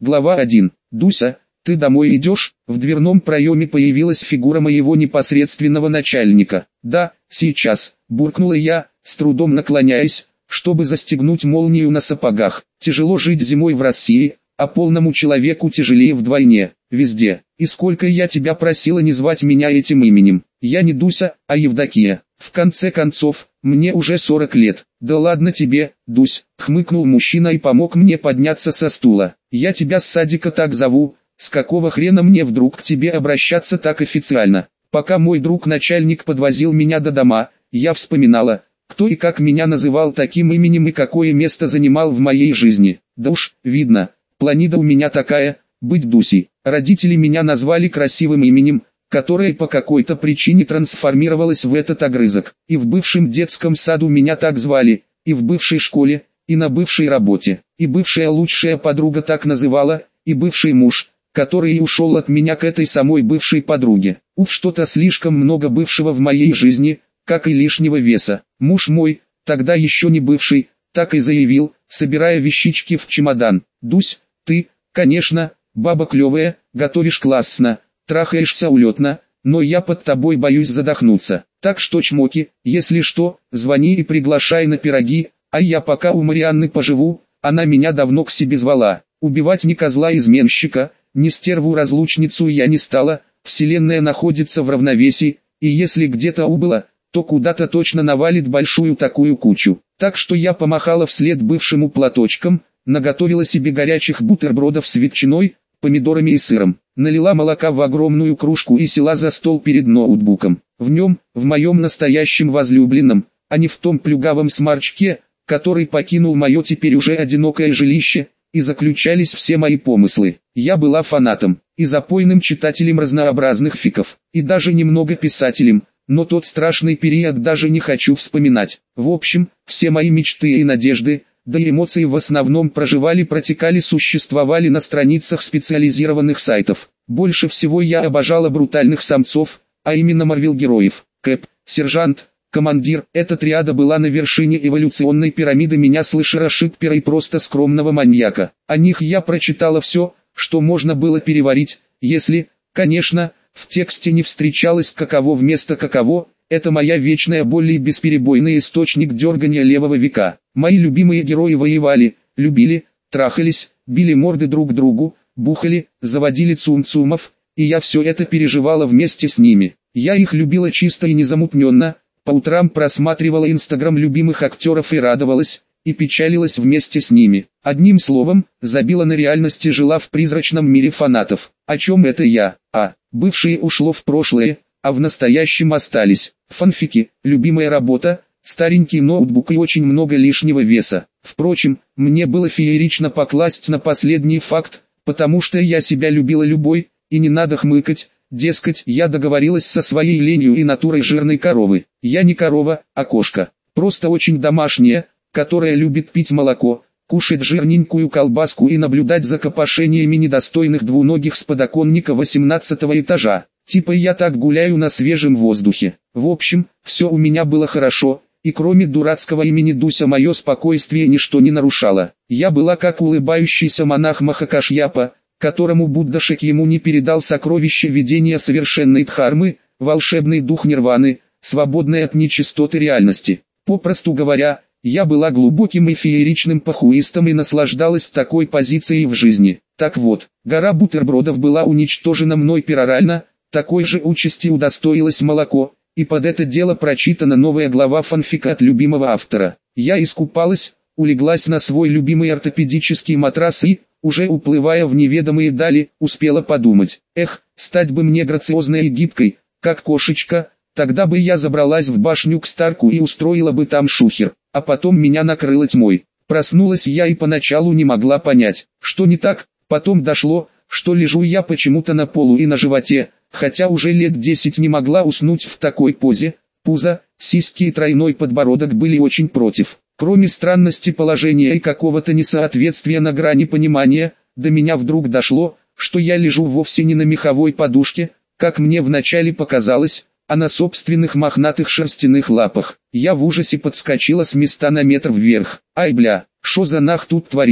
Глава 1. Дуся, ты домой идешь? В дверном проеме появилась фигура моего непосредственного начальника. Да, сейчас, буркнула я, с трудом наклоняясь, чтобы застегнуть молнию на сапогах. Тяжело жить зимой в России, а полному человеку тяжелее вдвойне, везде. И сколько я тебя просила не звать меня этим именем. Я не Дуся, а Евдокия. В конце концов, мне уже 40 лет. Да ладно тебе, Дусь, хмыкнул мужчина и помог мне подняться со стула. Я тебя с садика так зову, с какого хрена мне вдруг к тебе обращаться так официально? Пока мой друг-начальник подвозил меня до дома, я вспоминала, кто и как меня называл таким именем и какое место занимал в моей жизни. Да уж, видно, планида у меня такая, быть Дусей. Родители меня назвали красивым именем, которое по какой-то причине трансформировалось в этот огрызок. И в бывшем детском саду меня так звали, и в бывшей школе, и на бывшей работе. И бывшая лучшая подруга так называла, и бывший муж, который и ушел от меня к этой самой бывшей подруге. Уф, что-то слишком много бывшего в моей жизни, как и лишнего веса. Муж мой, тогда еще не бывший, так и заявил, собирая вещички в чемодан. Дусь, ты, конечно, баба клевая, готовишь классно, трахаешься улетно, но я под тобой боюсь задохнуться. Так что чмоки, если что, звони и приглашай на пироги, а я пока у Марианны поживу, она меня давно к себе звала. Убивать ни козла-изменщика, ни стерву-разлучницу я не стала, вселенная находится в равновесии, и если где-то убыла, то куда-то точно навалит большую такую кучу. Так что я помахала вслед бывшему платочком, наготовила себе горячих бутербродов с ветчиной, помидорами и сыром, налила молока в огромную кружку и села за стол перед ноутбуком. В нем, в моем настоящем возлюбленном, а не в том плюгавом сморчке, который покинул мое теперь уже одинокое жилище, и заключались все мои помыслы. Я была фанатом, и запойным читателем разнообразных фиков, и даже немного писателем, но тот страшный период даже не хочу вспоминать. В общем, все мои мечты и надежды, да и эмоции в основном протекали, существовали на страницах специализированных сайтов. Больше всего я обожала брутальных самцов, а именно Марвел-героев. Кэп, Сержант, Командир, эта триада была на вершине эволюционной пирамиды меня слэшера шиппера и просто скромного маньяка. О них я прочитала все, что можно было переварить, если, конечно, в тексте не встречалось каково вместо каково. Это моя вечная боль и бесперебойный источник дергания левого века. Мои любимые герои воевали, любили, трахались, били морды друг другу, бухали, заводили цум-цумов, и я все это переживала вместе с ними. Я их любила чисто и незамутненно, по утрам просматривала инстаграм любимых актеров и радовалась, и печалилась вместе с ними. Одним словом, забила на реальности, жила в призрачном мире фанатов. О чем это я? Бывшее ушло в прошлое, а в настоящем остались фанфики, любимая работа, старенький ноутбук и очень много лишнего веса. Впрочем, мне было феерично покласть на последний факт, потому что я себя любила любой, и не надо хмыкать, дескать, я договорилась со своей ленью и натурой жирной коровы. Я не корова, а кошка, просто очень домашняя, которая любит пить молоко, кушать жирненькую колбаску и наблюдать за копошениями недостойных двуногих с подоконника 18-го этажа. Типа я так гуляю на свежем воздухе. В общем, все у меня было хорошо, и кроме дурацкого имени Дуся мое спокойствие ничто не нарушало. Я была как улыбающийся монах Махакашьяпа, которому Будда ему не передал сокровище видения совершенной дхармы, волшебный дух нирваны, свободный от нечистоты реальности. Попросту говоря, я была глубоким и фееричным похуистом и наслаждалась такой позицией в жизни. Так вот, гора бутербродов была уничтожена мной перорально, такой же участи удостоилось молоко, и под это дело прочитана новая глава фанфика от любимого автора. Я искупалась, улеглась на свой любимый ортопедический матрас и, уже уплывая в неведомые дали, успела подумать: стать бы мне грациозной и гибкой, как кошечка, тогда бы я забралась в башню к Старку и устроила бы там шухер, а потом меня накрыло тьмой. Проснулась я и поначалу не могла понять, что не так, потом дошло, что лежу я почему-то на полу и на животе, хотя уже лет 10 не могла уснуть в такой позе. Пузо, сиськи и тройной подбородок были очень против. Кроме странности положения и какого-то несоответствия на грани понимания, до меня вдруг дошло, что я лежу вовсе не на меховой подушке, как мне вначале показалось, а на собственных мохнатых шерстяных лапах. Я в ужасе подскочила с места на метр вверх. Ай бля, шо за нах тут творится?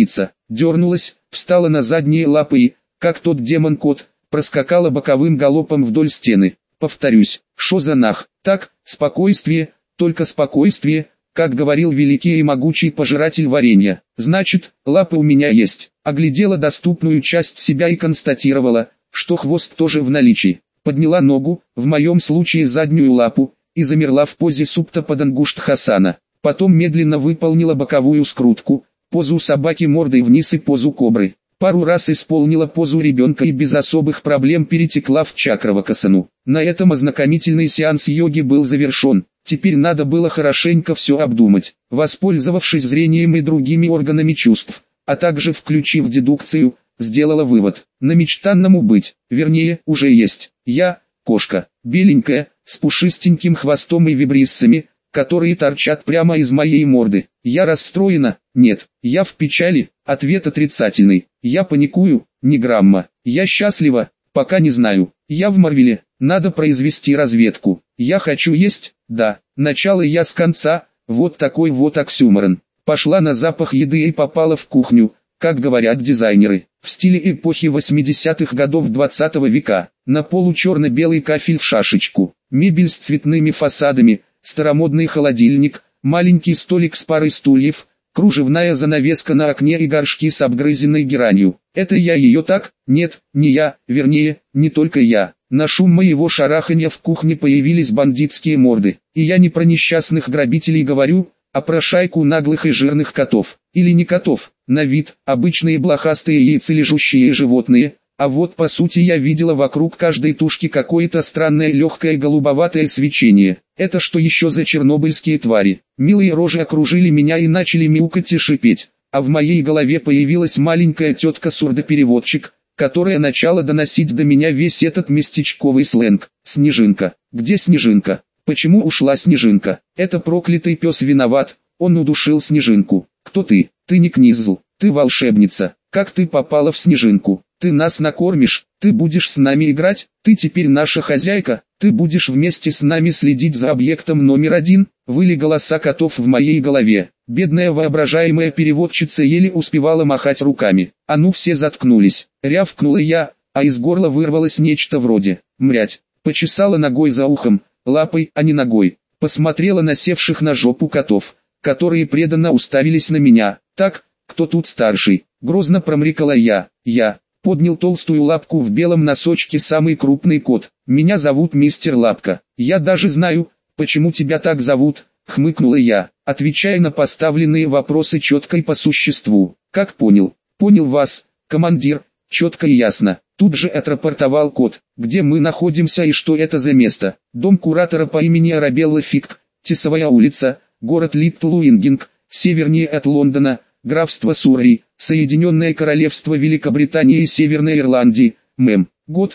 дернулась, встала на задние лапы и, как тот демон-кот, проскакала боковым галопом вдоль стены. Повторюсь, шо за нах? Так, спокойствие, только спокойствие, как говорил великий и могучий пожиратель варенья. Значит, лапы у меня есть. Оглядела доступную часть себя и констатировала, что хвост тоже в наличии. Подняла ногу, в моем случае заднюю лапу, и замерла в позе супта Падангушт Хасана. Потом медленно выполнила боковую скрутку, позу собаки мордой вниз и позу кобры. Пару раз исполнила позу ребенка и без особых проблем перетекла в чакравакасану. На этом ознакомительный сеанс йоги был завершен. Теперь надо было хорошенько все обдумать, воспользовавшись зрением и другими органами чувств, а также включив дедукцию, сделала вывод. Намечтанному быть, вернее, уже есть. Я, кошка, беленькая, с пушистеньким хвостом и вибриссами, которые торчат прямо из моей морды. Я расстроена? Нет. Я в печали? Ответ отрицательный. Я паникую? Ни грамма. Я счастлива? Пока не знаю. Я в Марвеле. Надо произвести разведку. Я хочу есть? Да. Начало я с конца. Вот такой вот оксюморон. Пошла на запах еды и попала в кухню, как говорят дизайнеры, в стиле эпохи 80-х годов 20 века. На полу черно-белый кафель в шашечку, мебель с цветными фасадами, старомодный холодильник, маленький столик с парой стульев, кружевная занавеска на окне и горшки с обгрызенной геранью. Это я ее так? Нет, не я, вернее, не только я. На шум моего шараханья в кухне появились бандитские морды. И я не про несчастных грабителей говорю, а про шайку наглых и жирных котов. Или не котов, на вид, обычные блохастые яйцележущие животные. А вот по сути я видела вокруг каждой тушки какое-то странное легкое голубоватое свечение. Это что еще за чернобыльские твари? Милые рожи окружили меня и начали мяукать и шипеть. А в моей голове появилась маленькая тетка-сурдопереводчик, которая начала доносить до меня весь этот местечковый сленг. Снежинка. Где Снежинка? Почему ушла Снежинка? Это проклятый пес виноват, он удушил Снежинку. Кто ты? Ты не Книзл, ты волшебница. Как ты попала в Снежинку? Ты нас накормишь, ты будешь с нами играть, ты теперь наша хозяйка, ты будешь вместе с нами следить за объектом номер 1, выли голоса котов в моей голове. Бедная воображаемая переводчица еле успевала махать руками. А ну все заткнулись, рявкнула я, а из горла вырвалось нечто вроде «мрять». Почесала ногой за ухом, лапой, а не ногой. Посмотрела на севших на жопу котов, которые преданно уставились на меня. Так, кто тут старший? Грозно промрикала я. Поднял толстую лапку в белом носочке самый крупный кот. Меня зовут мистер Лапка. Я даже знаю, почему тебя так зовут, хмыкнула я, отвечая на поставленные вопросы четко и по существу. Как понял? Понял вас, командир, четко и ясно. Тут же отрапортовал кот, где мы находимся и что это за место. Дом куратора по имени Арабелла Фикк, Тисовая улица, город Литл Уингинг, севернее от Лондона, графство Суррей, Соединенное Королевство Великобритании и Северной Ирландии, мэм. Год,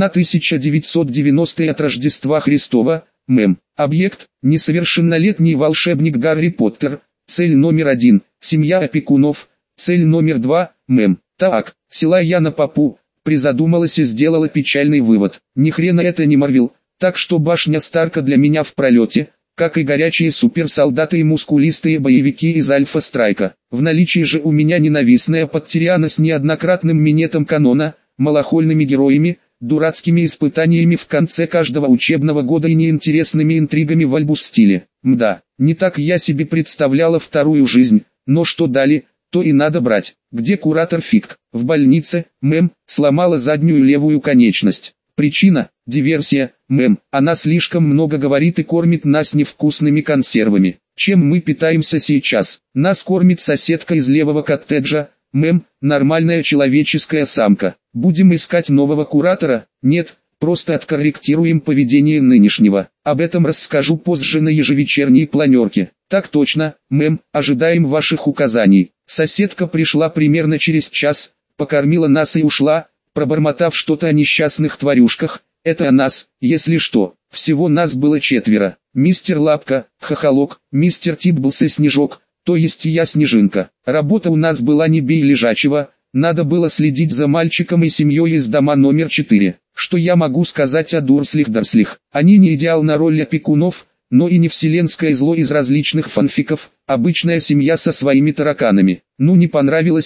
1990 от Рождества Христова, мэм. Объект, несовершеннолетний волшебник Гарри Поттер. Цель номер 1, семья опекунов. Цель номер 2, мэм. Так, села я на попу, призадумалась и сделала печальный вывод. Ни хрена это не Марвел, так что башня Старка для меня в пролете, как и горячие суперсолдаты и мускулистые боевики из Альфа-Страйка. В наличии же у меня ненавистная Подтериана с неоднократным минетом канона, малохольными героями, дурацкими испытаниями в конце каждого учебного года и неинтересными интригами в альбус-стиле. Мда, не так я себе представляла вторую жизнь, но что дали, то и надо брать. Где куратор Фикк? В больнице, мэм, сломала заднюю левую конечность. Причина – диверсия, мэм, она слишком много говорит и кормит нас невкусными консервами. Чем мы питаемся сейчас? Нас кормит соседка из левого коттеджа, мэм, нормальная человеческая самка. Будем искать нового куратора? Нет, просто откорректируем поведение нынешнего. Об этом расскажу позже на ежевечерней планерке. Так точно, мэм, ожидаем ваших указаний. Соседка пришла примерно через час, покормила нас и ушла, пробормотав что-то о несчастных тварюшках. Это о нас, если что. Всего нас было 4. Мистер Лапка, Хохолок, мистер Тибблс и Снежок, то есть я Снежинка. Работа у нас была не бей лежачего, надо было следить за мальчиком и семьей из дома номер 4. Что я могу сказать о Дурслих-Дарслих? Они не идеал на роль опекунов, но и не вселенское зло из различных фанфиков, обычная семья со своими тараканами. Ну не понравилось им,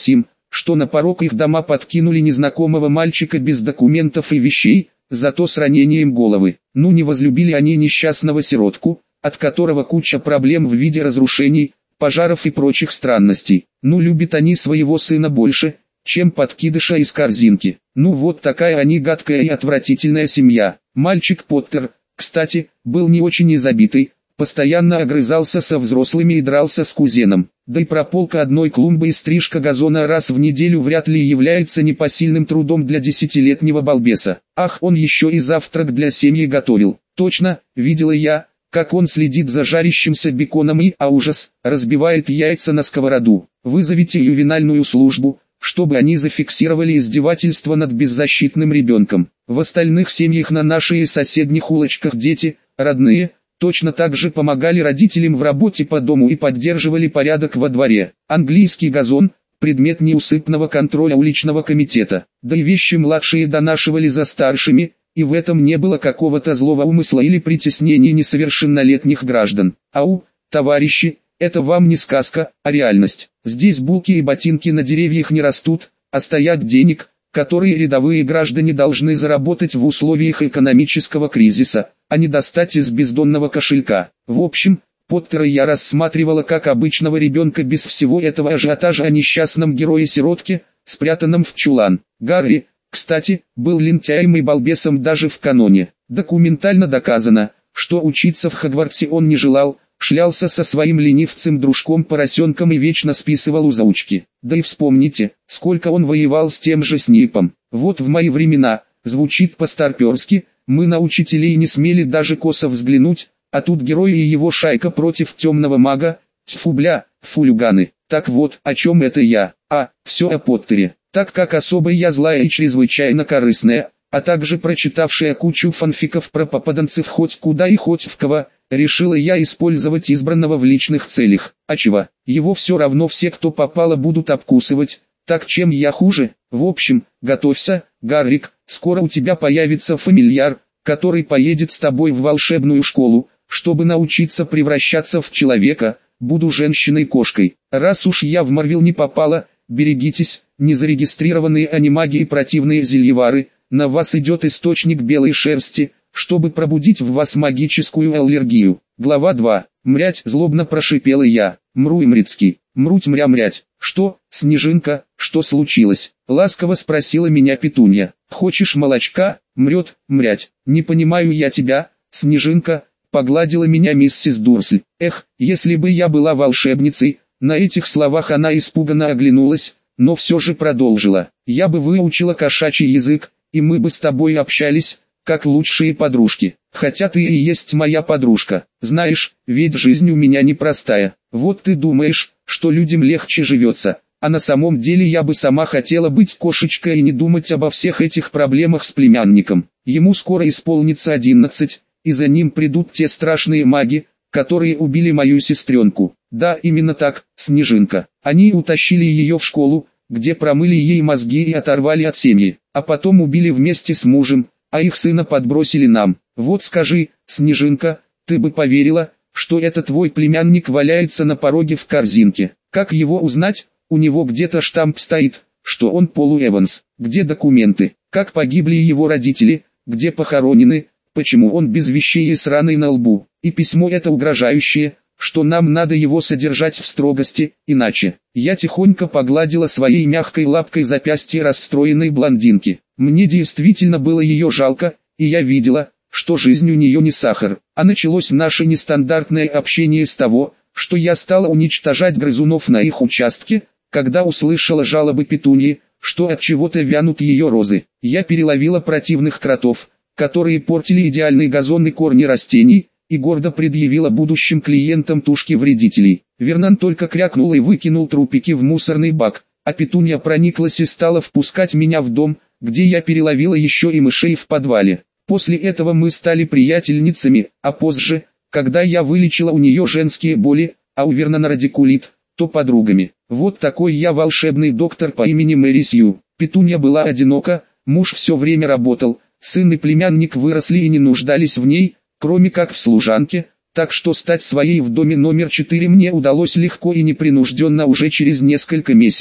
что на порог их дома подкинули незнакомого мальчика без документов и вещей, зато с ранением головы. Ну не возлюбили они несчастного сиротку, от которого куча проблем в виде разрушений, пожаров и прочих странностей. Ну любят они своего сына больше, чем подкидыша из корзинки. Ну вот такая они гадкая и отвратительная семья. Мальчик Поттер, кстати, был не очень забитый, постоянно огрызался со взрослыми и дрался с кузеном. Да и прополка одной клумбы и стрижка газона раз в неделю вряд ли является непосильным трудом для 10-летнего балбеса. Ах, он еще и завтрак для семьи готовил. Точно, видела я, как он следит за жарящимся беконом и, ужас, разбивает яйца на сковороду. Вызовите ювенальную службу, чтобы они зафиксировали издевательство над беззащитным ребенком. В остальных семьях на наших и соседних улочках дети, родные, точно так же помогали родителям в работе по дому и поддерживали порядок во дворе. Английский газон – предмет неусыпного контроля уличного комитета. Да и вещи младшие донашивали за старшими, и в этом не было какого-то злого умысла или притеснения несовершеннолетних граждан. Ау, товарищи, это вам не сказка, а реальность. Здесь булки и ботинки на деревьях не растут, а стоят денег, которые рядовые граждане должны заработать в условиях экономического кризиса, а не достать из бездонного кошелька. В общем, Поттера я рассматривала как обычного ребенка без всего этого ажиотажа о несчастном герое-сиротке, спрятанном в чулан. Гарри, кстати, был лентяем и балбесом даже в каноне. Документально доказано, что учиться в Хогвартсе он не желал, шлялся со своим ленивцем-дружком-поросенком и вечно списывал у заучки. Да и вспомните, сколько он воевал с тем же Снейпом. Вот в мои времена, звучит по-старперски, мы на учителей не смели даже косо взглянуть, а тут герой и его шайка против темного мага, тьфу бля, фулюганы. Так вот, о чем это я? Все о Поттере. Так как особо я злая и чрезвычайно корыстная, а также прочитавшая кучу фанфиков про попаданцев хоть куда и хоть в кого, решила я использовать избранного в личных целях. А чего? Его все равно все, кто попало, будут обкусывать, так чем я хуже? В общем, готовься, Гаррик, скоро у тебя появится фамильяр, который поедет с тобой в волшебную школу, чтобы научиться превращаться в человека. Буду женщиной-кошкой. Раз уж я в Марвел не попала, берегитесь, незарегистрированные анимаги и противные зельевары, на вас идет источник белой шерсти, чтобы пробудить в вас магическую аллергию. Глава 2. Мрять, злобно прошипела я. Мру Имрицкий. Мруть мря-мрять. Что, Снежинка, что случилось? Ласково спросила меня Петунья. Хочешь молочка? Мрет, мрять. Не понимаю я тебя, Снежинка, погладила меня миссис Дурсль. Эх, если бы я была волшебницей. На этих словах она испуганно оглянулась, но все же продолжила. Я бы выучила кошачий язык, и мы бы с тобой общались, как лучшие подружки. Хотя ты и есть моя подружка. Знаешь, ведь жизнь у меня непростая. Вот ты думаешь, что людям легче живется, а на самом деле я бы сама хотела быть кошечкой и не думать обо всех этих проблемах с племянником. Ему скоро исполнится 11, и за ним придут те страшные маги, которые убили мою сестренку. Да, именно так, Снежинка. Они утащили ее в школу, где промыли ей мозги и оторвали от семьи, а потом убили вместе с мужем, а их сына подбросили нам. Вот скажи, Снежинка, ты бы поверила, что этот твой племянник валяется на пороге в корзинке? Как его узнать? У него где-то штамп стоит, что он Полу Эванс. Где документы? Как погибли его родители? Где похоронены? Почему он без вещей и с раной на лбу? И письмо это угрожающее, что нам надо его содержать в строгости, иначе. Я тихонько погладила своей мягкой лапкой запястье расстроенной блондинки. Мне действительно было ее жалко, и я видела, что жизнь у нее не сахар. А началось наше нестандартное общение с того, что я стала уничтожать грызунов на их участке, когда услышала жалобы Петуньи, что от чего-то вянут ее розы. Я переловила противных кротов, которые портили идеальный газон и корни растений, и гордо предъявила будущим клиентам тушки вредителей. Вернан только крякнул и выкинул трупики в мусорный бак, а Петунья прониклась и стала впускать меня в дом, где я переловила еще и мышей в подвале. После этого мы стали приятельницами, а позже, когда я вылечила у нее женские боли, а у Вернана радикулит, то подругами. Вот такой я волшебный доктор по имени Мэри Сью. Петунья была одинока, муж все время работал, сын и племянник выросли и не нуждались в ней, кроме как в служанке, так что стать своей в доме номер 4 мне удалось легко и непринужденно уже через несколько месяцев.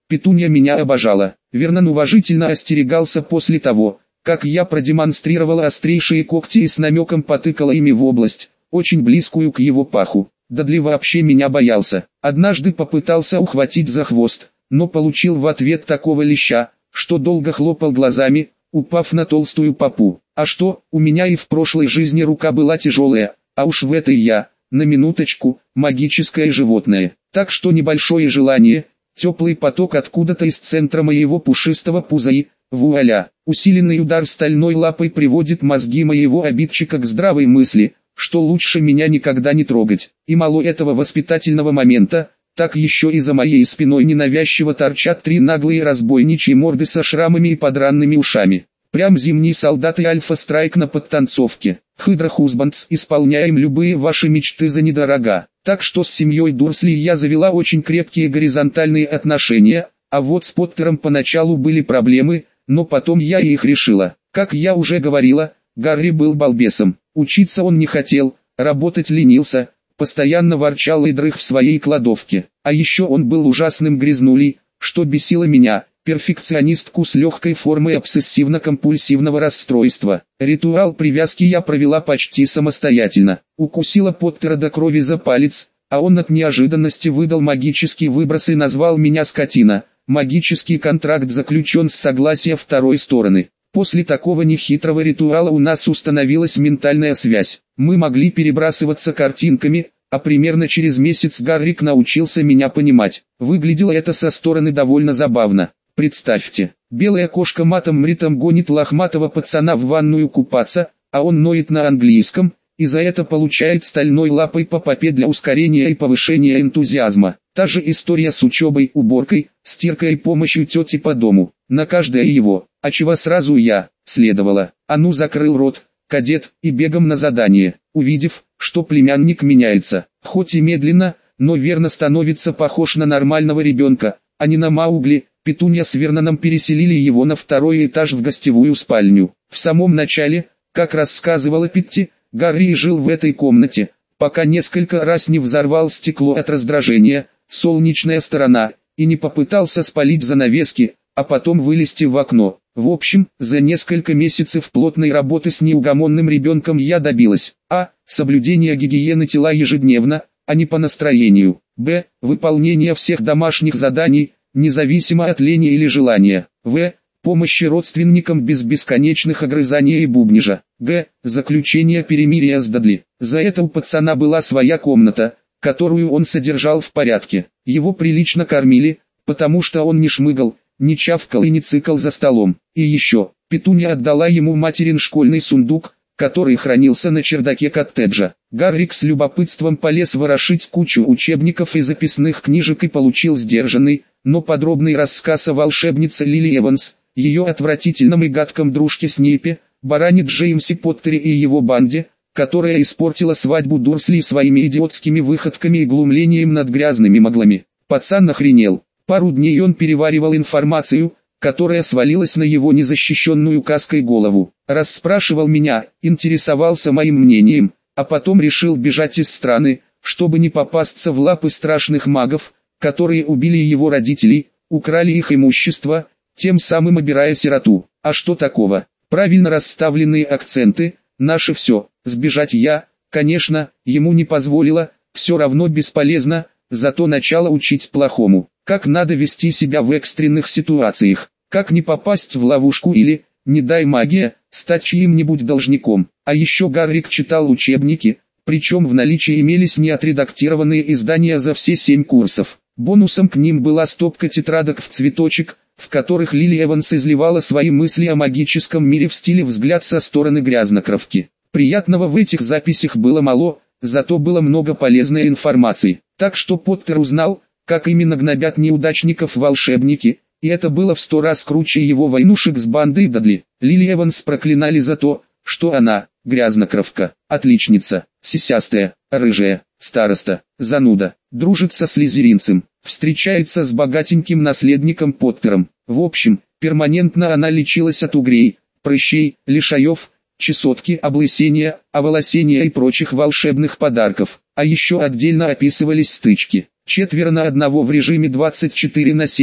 Петунья меня обожала. Вернон уважительно остерегался после того, как я продемонстрировала острейшие когти и с намеком потыкала ими в область, очень близкую к его паху. Дадли вообще меня боялся. Однажды попытался ухватить за хвост, но получил в ответ такого леща, что долго хлопал глазами, упав на толстую попу. А что, у меня и в прошлой жизни рука была тяжелая, а уж в этой я, на минуточку, магическое животное. Так что небольшое желание, теплый поток откуда-то из центра моего пушистого пуза и, вуаля, усиленный удар стальной лапой приводит мозги моего обидчика к здравой мысли, что лучше меня никогда не трогать. И мало этого воспитательного момента, так еще и за моей спиной ненавязчиво торчат три наглые разбойничьи морды со шрамами и подранными ушами. Прям зимний солдат и альфа-страйк на подтанцовке. Хydra Husbands, исполняем любые ваши мечты за недорога. Так что с семьей Дурсли я завела очень крепкие горизонтальные отношения, а вот с Поттером поначалу были проблемы, но потом я их решила. Как я уже говорила, Гарри был балбесом. Учиться он не хотел, работать ленился, постоянно ворчал и дрых в своей кладовке. А еще он был ужасным грязнулей, что бесило меня, перфекционистку с легкой формой обсессивно-компульсивного расстройства. Ритуал привязки я провела почти самостоятельно. Укусила Поттера до крови за палец, а он от неожиданности выдал магический выброс и назвал меня скотина. Магический контракт заключен с согласия второй стороны. После такого нехитрого ритуала у нас установилась ментальная связь. Мы могли перебрасываться картинками, а примерно через месяц Гаррик научился меня понимать. Выглядело это со стороны довольно забавно. Представьте, белая кошка матом-мритом гонит лохматого пацана в ванную купаться, а он ноет на английском, и за это получает стальной лапой по попе для ускорения и повышения энтузиазма. Та же история с учебой, уборкой, стиркой и помощью тети по дому. На каждое его, а чего сразу я, следовало. А ну закрыл рот, кадет, и бегом на задание. Увидев, что племянник меняется, хоть и медленно, но верно становится похож на нормального ребенка, а не на Маугли, Петунья с Верноном переселили его на второй этаж в гостевую спальню. В самом начале, как рассказывала Питти, Гарри жил в этой комнате, пока несколько раз не взорвал стекло от раздражения, солнечная сторона, и не попытался спалить занавески, а потом вылезти в окно. В общем, за несколько месяцев плотной работы с неугомонным ребенком я добилась: а. Соблюдение гигиены тела ежедневно, а не по настроению. б. Выполнение всех домашних заданий, независимо от лени или желания. в. Помощи родственникам без бесконечных огрызаний и бубнижа. г. Заключение перемирия с Дадли. За это у пацана была своя комната, которую он содержал в порядке. Его прилично кормили, потому что он не шмыгал, не чавкал и не цикал за столом. И еще, Петунья отдала ему материн школьный сундук, который хранился на чердаке коттеджа. Гаррик с любопытством полез ворошить кучу учебников и записных книжек и получил сдержанный, но подробный рассказ о волшебнице Лили Эванс, ее отвратительном и гадком дружке Снейпе, баране Джеймсе Поттере и его банде, которая испортила свадьбу Дурсли своими идиотскими выходками и глумлением над грязными моглами. Пацан охренел. Пару дней он переваривал информацию, которая свалилась на его незащищенную каской голову. Расспрашивал меня, интересовался моим мнением, а потом решил бежать из страны, чтобы не попасться в лапы страшных магов, которые убили его родителей, украли их имущество, тем самым обирая сироту. А что такого? Правильно расставленные акценты, наше все. Сбежать я, конечно, ему не позволила, все равно бесполезно, зато начала учить плохому. Как надо вести себя в экстренных ситуациях, как не попасть в ловушку или, не дай магия, стать чьим-нибудь должником. А еще Гаррик читал учебники, причем в наличии имелись неотредактированные издания за все 7 курсов. Бонусом к ним была стопка тетрадок в цветочек, в которых Лили Эванс изливала свои мысли о магическом мире в стиле «взгляд со стороны грязнокровки». Приятного в этих записях было мало, зато было много полезной информации. Так что Поттер узнал, как именно гнобят неудачников волшебники, и это было в 100 раз круче его войнушек с бандой Дадли. Лили Эванс проклинали за то, что она, грязнокровка, отличница, сисястая, рыжая, староста, зануда, дружит со слизеринцем, встречается с богатеньким наследником Поттером. В общем, перманентно она лечилась от угрей, прыщей, лишаев, чесотки, облысения, оволосения и прочих волшебных подарков. А еще отдельно описывались стычки. 4 на 1 в режиме 24/7,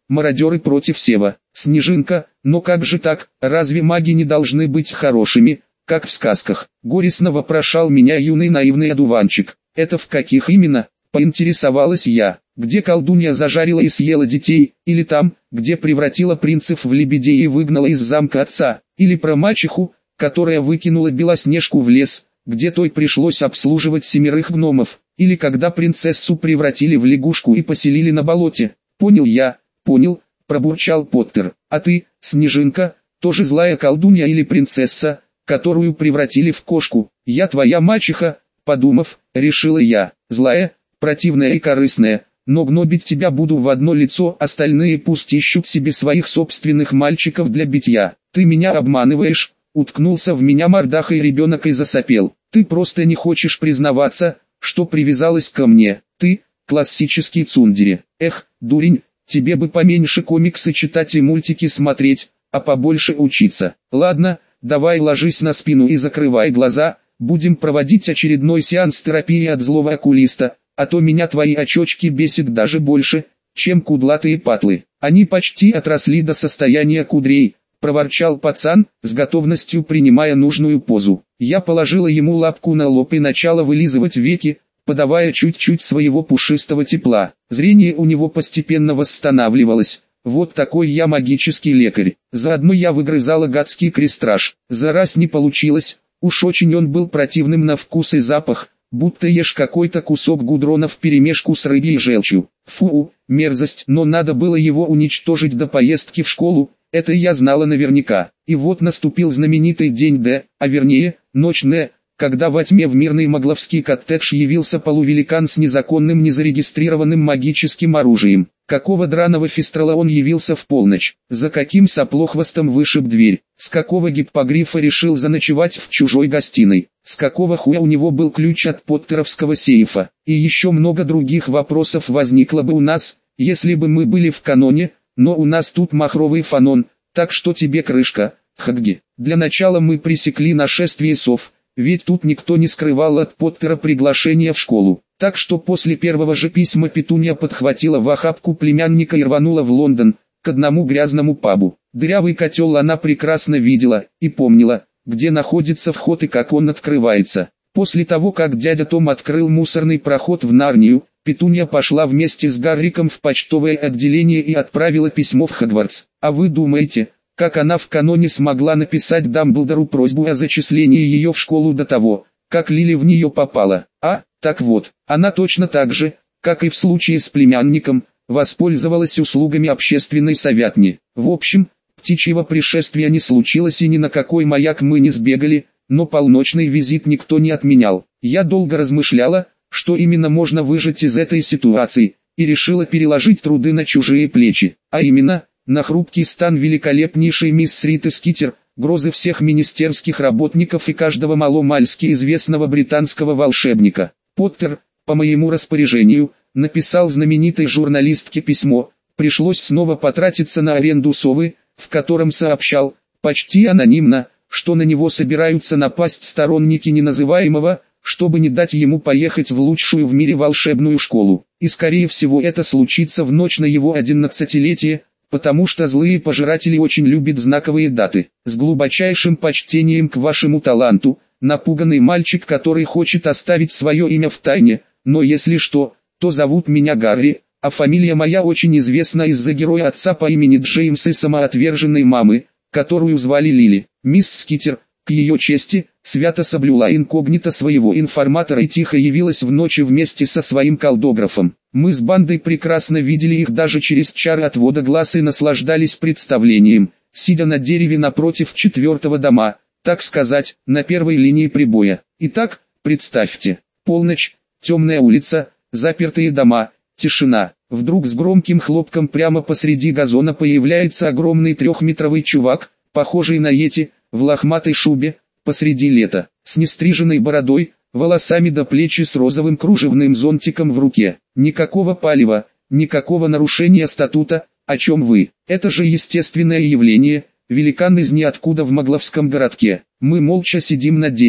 мародеры против Сева. Снежинка, но как же так, разве маги не должны быть хорошими, как в сказках? Горестно вопрошал меня юный наивный одуванчик. Это в каких именно? Поинтересовалась я. Где колдунья зажарила и съела детей, или там, где превратила принцев в лебедей и выгнала из замка отца, или про мачеху, которая выкинула Белоснежку в лес, где той пришлось обслуживать 7 гномов, или когда принцессу превратили в лягушку и поселили на болоте. Понял я, понял, пробурчал Поттер. А ты, Снежинка, тоже злая колдунья или принцесса, которую превратили в кошку? Я твоя мачеха, подумав, решила я. Злая, противная и корыстная, но гнобить тебя буду в одно лицо, остальные пусть ищут себе своих собственных мальчиков для битья. Ты меня обманываешь, уткнулся в меня мордахой ребенок и засопел. Ты просто не хочешь признаваться, что привязалась ко мне. Ты, классический цундери. Эх, дурень, тебе бы поменьше комиксы читать и мультики смотреть, а побольше учиться. Ладно, давай ложись на спину и закрывай глаза, будем проводить очередной сеанс терапии от злого окулиста, а то меня твои очечки бесит даже больше, чем кудлатые патлы. Они почти отросли до состояния кудрей, проворчал пацан, с готовностью принимая нужную позу. Я положила ему лапку на лоб и начала вылизывать веки, подавая чуть-чуть своего пушистого тепла. Зрение у него постепенно восстанавливалось. Вот такой я магический лекарь. Заодно я выгрызала гадский крестраж. За раз не получилось, уж очень он был противным на вкус и запах, будто ешь какой-то кусок гудрона вперемешку с рыбьей желчью. Фу, мерзость, но надо было его уничтожить до поездки в школу, это я знала наверняка. И вот наступил знаменитый день Д, а вернее, ночь Н, когда во тьме в мирный могловский коттедж явился полувеликан с незаконным незарегистрированным магическим оружием. Какого драного фистрала он явился в полночь? За каким соплохвостом вышиб дверь? С какого гиппогрифа решил заночевать в чужой гостиной? С какого хуя у него был ключ от поттеровского сейфа? И еще много других вопросов возникло бы у нас, если бы мы были в каноне, но у нас тут махровый фанон, так что тебе крышка, Хагги. Для начала мы пресекли нашествие сов, ведь тут никто не скрывал от Поттера приглашение в школу. Так что после первого же письма Петунья подхватила в охапку племянника и рванула в Лондон, к одному грязному пабу. Дырявый котел она прекрасно видела и помнила, где находится вход и как он открывается. После того, как дядя Том открыл мусорный проход в Нарнию, Петунья пошла вместе с Гарриком в почтовое отделение и отправила письмо в Хогвартс. А вы думаете, как она в каноне смогла написать Дамблдору просьбу о зачислении ее в школу до того, как Лили в нее попала? Так вот, она точно так же, как и в случае с племянником, воспользовалась услугами общественной советни. В общем, птичьего пришествия не случилось и ни на какой маяк мы не сбегали, но полночный визит никто не отменял. Я долго размышляла, что именно можно выжать из этой ситуации, и решила переложить труды на чужие плечи, а именно, на хрупкий стан великолепнейшей мисс Риты Скитер, грозы всех министерских работников и каждого маломальски известного британского волшебника. Поттер, по моему распоряжению, написал знаменитой журналистке письмо, пришлось снова потратиться на аренду совы, в котором сообщал, почти анонимно, что на него собираются напасть сторонники неназываемого, чтобы не дать ему поехать в лучшую в мире волшебную школу. И скорее всего это случится в ночь на его 11-летие, потому что злые пожиратели очень любят знаковые даты. С глубочайшим почтением к вашему таланту, напуганный мальчик, который хочет оставить свое имя в тайне, но если что, то зовут меня Гарри, а фамилия моя очень известна из-за героя отца по имени Джеймс и самоотверженной мамы, которую звали Лили. Мисс Скитер, к ее чести, свято соблюла инкогнито своего информатора и тихо явилась в ночь вместе со своим колдографом. Мы с бандой прекрасно видели их даже через чары отвода глаз и наслаждались представлением, сидя на дереве напротив 4-го дома, так сказать, на первой линии прибоя. Итак, представьте, полночь, темная улица, запертые дома, тишина. Вдруг с громким хлопком прямо посреди газона появляется огромный 3-метровый чувак, похожий на йети, в лохматой шубе, посреди лета, с нестриженной бородой, волосами до плечи с розовым кружевным зонтиком в руке. Никакого палева, никакого нарушения статута, о чем вы. Это же естественное явление, великан из ниоткуда в могловском городке. Мы молча сидим на дереве.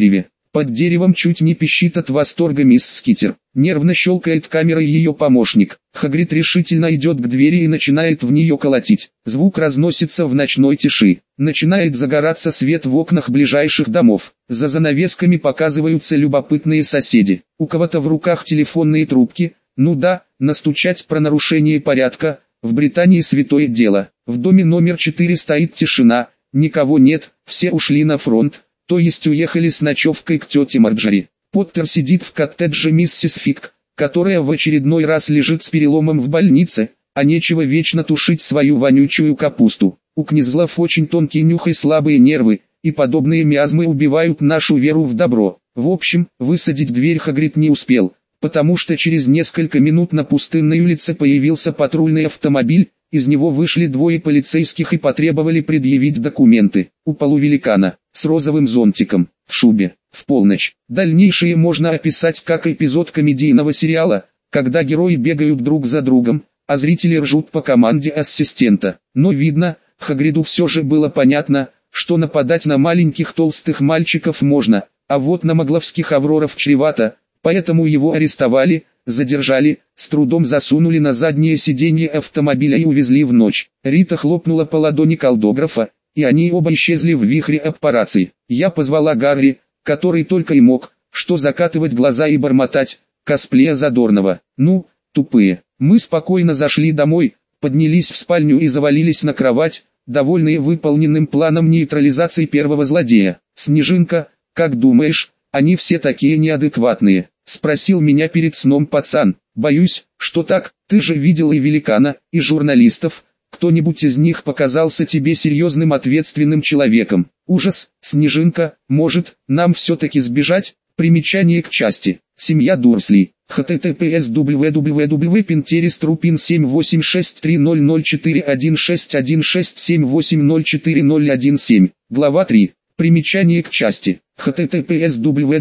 Под деревом чуть не пищит от восторга мисс Скитер. Нервно щелкает камерой ее помощник. Хагрид решительно идет к двери и начинает в нее колотить. Звук разносится в ночной тиши. Начинает загораться свет в окнах ближайших домов. За занавесками показываются любопытные соседи. У кого-то в руках телефонные трубки. Ну да, настучать про нарушение порядка. В Британии святое дело. В доме номер 4 стоит тишина. Никого нет, все ушли на фронт. То есть уехали с ночевкой к тете Марджори. Поттер сидит в коттедже миссис Фиг, которая в очередной раз лежит с переломом в больнице, а нечего вечно тушить свою вонючую капусту. У Книзлов очень тонкий нюх и слабые нервы, и подобные миазмы убивают нашу веру в добро. В общем, высадить дверь Хагрид не успел, потому что через несколько минут на пустынной улице появился патрульный автомобиль. Из него вышли двое полицейских и потребовали предъявить документы. У полувеликана, с розовым зонтиком, в шубе, в полночь. Дальнейшее можно описать как эпизод комедийного сериала, когда герои бегают друг за другом, а зрители ржут по команде ассистента. Но видно, Хагриду все же было понятно, что нападать на маленьких толстых мальчиков можно, а вот на магловских авроров чревато, поэтому его арестовали, задержали, с трудом засунули на заднее сиденье автомобиля и увезли в ночь. Рита хлопнула по ладони колдографа, и они оба исчезли в вихре аппарации. Я позвала Гарри, который только и мог, что закатывать глаза и бормотать, косплея Задорнова. Ну, тупые. Мы спокойно зашли домой, поднялись в спальню и завалились на кровать, довольные выполненным планом нейтрализации первого злодея. Снежинка, как думаешь, они все такие неадекватные? Спросил меня перед сном пацан. Боюсь, что так. Ты же видел и великана, и журналистов. Кто-нибудь из них показался тебе серьезным ответственным человеком? Ужас, Снежинка, может, нам все-таки сбежать? Примечание к части. Семья Дурсли. https www.pinterest.ru.7863004161678040117. Глава 3. Примечание к части. https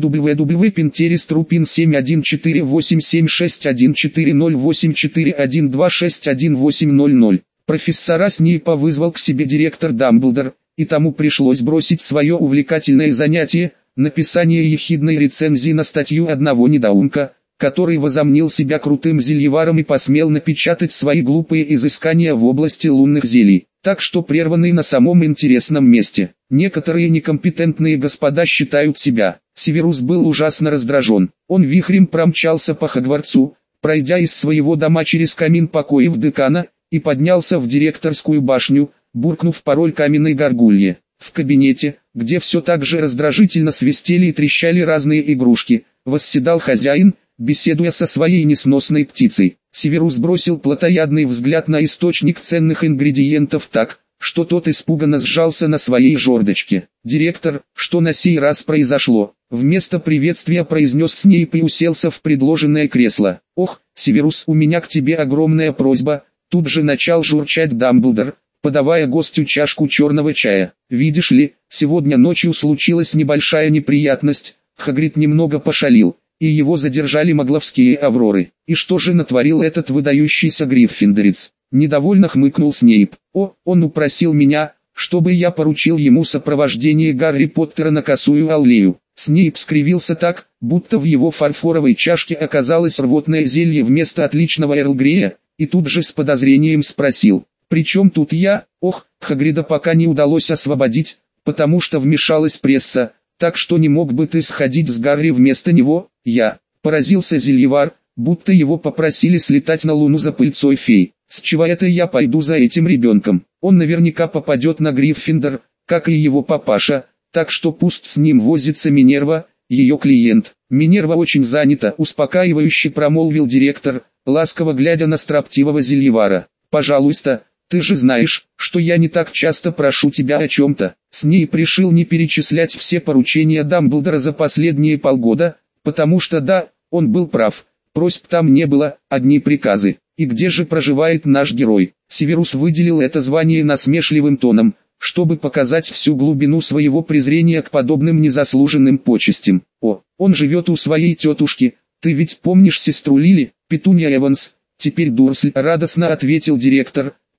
www.pinterest.ru.7141841408412612800. Профессора Снейпа вызвал к себе директор Дамблдор, и тому пришлось бросить свое увлекательное занятие, написание ехидной рецензии на статью одного недоумка, который возомнил себя крутым зельеваром и посмел напечатать свои глупые изыскания в области лунных зелий, так что прерванный на самом интересном месте. Некоторые некомпетентные господа считают себя. Северус был ужасно раздражен. Он вихрем промчался по Хогвартсу, пройдя из своего дома через камин покоев декана, и поднялся в директорскую башню, буркнув пароль каменной горгулье. В кабинете, где все так же раздражительно свистели и трещали разные игрушки, восседал хозяин, беседуя со своей несносной птицей. Северус бросил плотоядный взгляд на источник ценных ингредиентов так, что тот испуганно сжался на своей жердочке. «Директор, что на сей раз произошло?» Вместо приветствия произнес Снейп и уселся в предложенное кресло. «Ох, Северус, у меня к тебе огромная просьба», тут же начал журчать Дамблдор, подавая гостю чашку черного чая. «Видишь ли, сегодня ночью случилась небольшая неприятность». Хагрид немного пошалил, и его задержали магловские авроры. «И что же натворил этот выдающийся гриффиндорец?» Недовольно хмыкнул Снейп. Он упросил меня, чтобы я поручил ему сопровождение Гарри Поттера на Косую аллею». Снейп скривился так, будто в его фарфоровой чашке оказалось рвотное зелье вместо отличного Эрл Грея, и тут же с подозрением спросил: «При чем тут я?» Хагрида пока не удалось освободить, потому что вмешалась пресса, так что не мог бы ты сходить с Гарри вместо него? Я поразился зельевар, будто его попросили слетать на Луну за пыльцой фей. С чего это я пойду за этим ребенком? Он наверняка попадет на Гриффиндор, как и его папаша, так что пусть с ним возится Минерва, ее клиент. Минерва очень занята, успокаивающе промолвил директор, ласково глядя на строптивого зельевара. Пожалуйста, ты же знаешь, что я не так часто прошу тебя о чем-то. Снейп решил не перечислять все поручения Дамблдора за последние полгода, потому что да, он был прав, просьб там не было, одни приказы. И где же проживает наш герой? Северус выделил это звание насмешливым тоном, чтобы показать всю глубину своего презрения к подобным незаслуженным почестям. Он живет у своей тетушки, ты ведь помнишь сестру Лили, Петунья Эванс, теперь Дурсль, радостно ответил директор,